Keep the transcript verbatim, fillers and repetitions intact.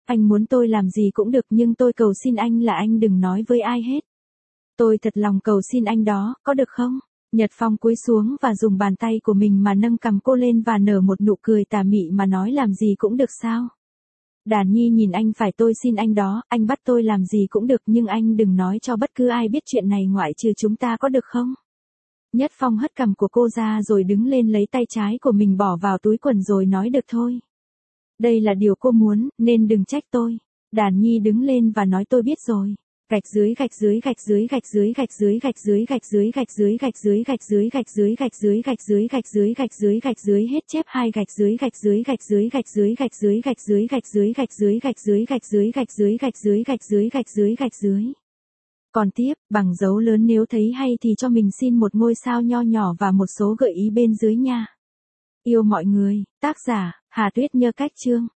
Anh muốn tôi làm gì cũng được nhưng tôi cầu xin anh là anh đừng nói với ai hết. Tôi thật lòng cầu xin anh đó, có được không? Nhật Phong cúi xuống và dùng bàn tay của mình mà nâng cằm cô lên và nở một nụ cười tà mị mà nói làm gì cũng được sao? Đàn Nhi nhìn anh phải tôi xin anh đó, anh bắt tôi làm gì cũng được nhưng anh đừng nói cho bất cứ ai biết chuyện này ngoại trừ chúng ta có được không? Nhất Phong hất cằm của cô ra rồi đứng lên lấy tay trái của mình bỏ vào túi quần rồi nói được thôi. Đây là điều cô muốn, nên đừng trách tôi. Đàn Nhi đứng lên và nói tôi biết rồi. Gạch dưới gạch dưới gạch dưới gạch dưới gạch dưới gạch dưới gạch dưới gạch dưới gạch dưới gạch dưới gạch dưới gạch dưới gạch dưới gạch dưới gạch dưới gạch dưới hết chép hai gạch dưới gạch dưới gạch dưới gạch dưới gạch dưới gạch dưới gạch dưới gạch dưới gạch dưới gạch dưới gạch dưới gạch dưới gạch dưới gạch dưới gạch dưới. Còn tiếp, bằng dấu lớn nếu thấy hay thì cho mình xin một ngôi sao nho nhỏ và một số gợi ý bên dưới nha. Yêu mọi người, tác giả, Hà Tuyết Nhơ Cách Chương.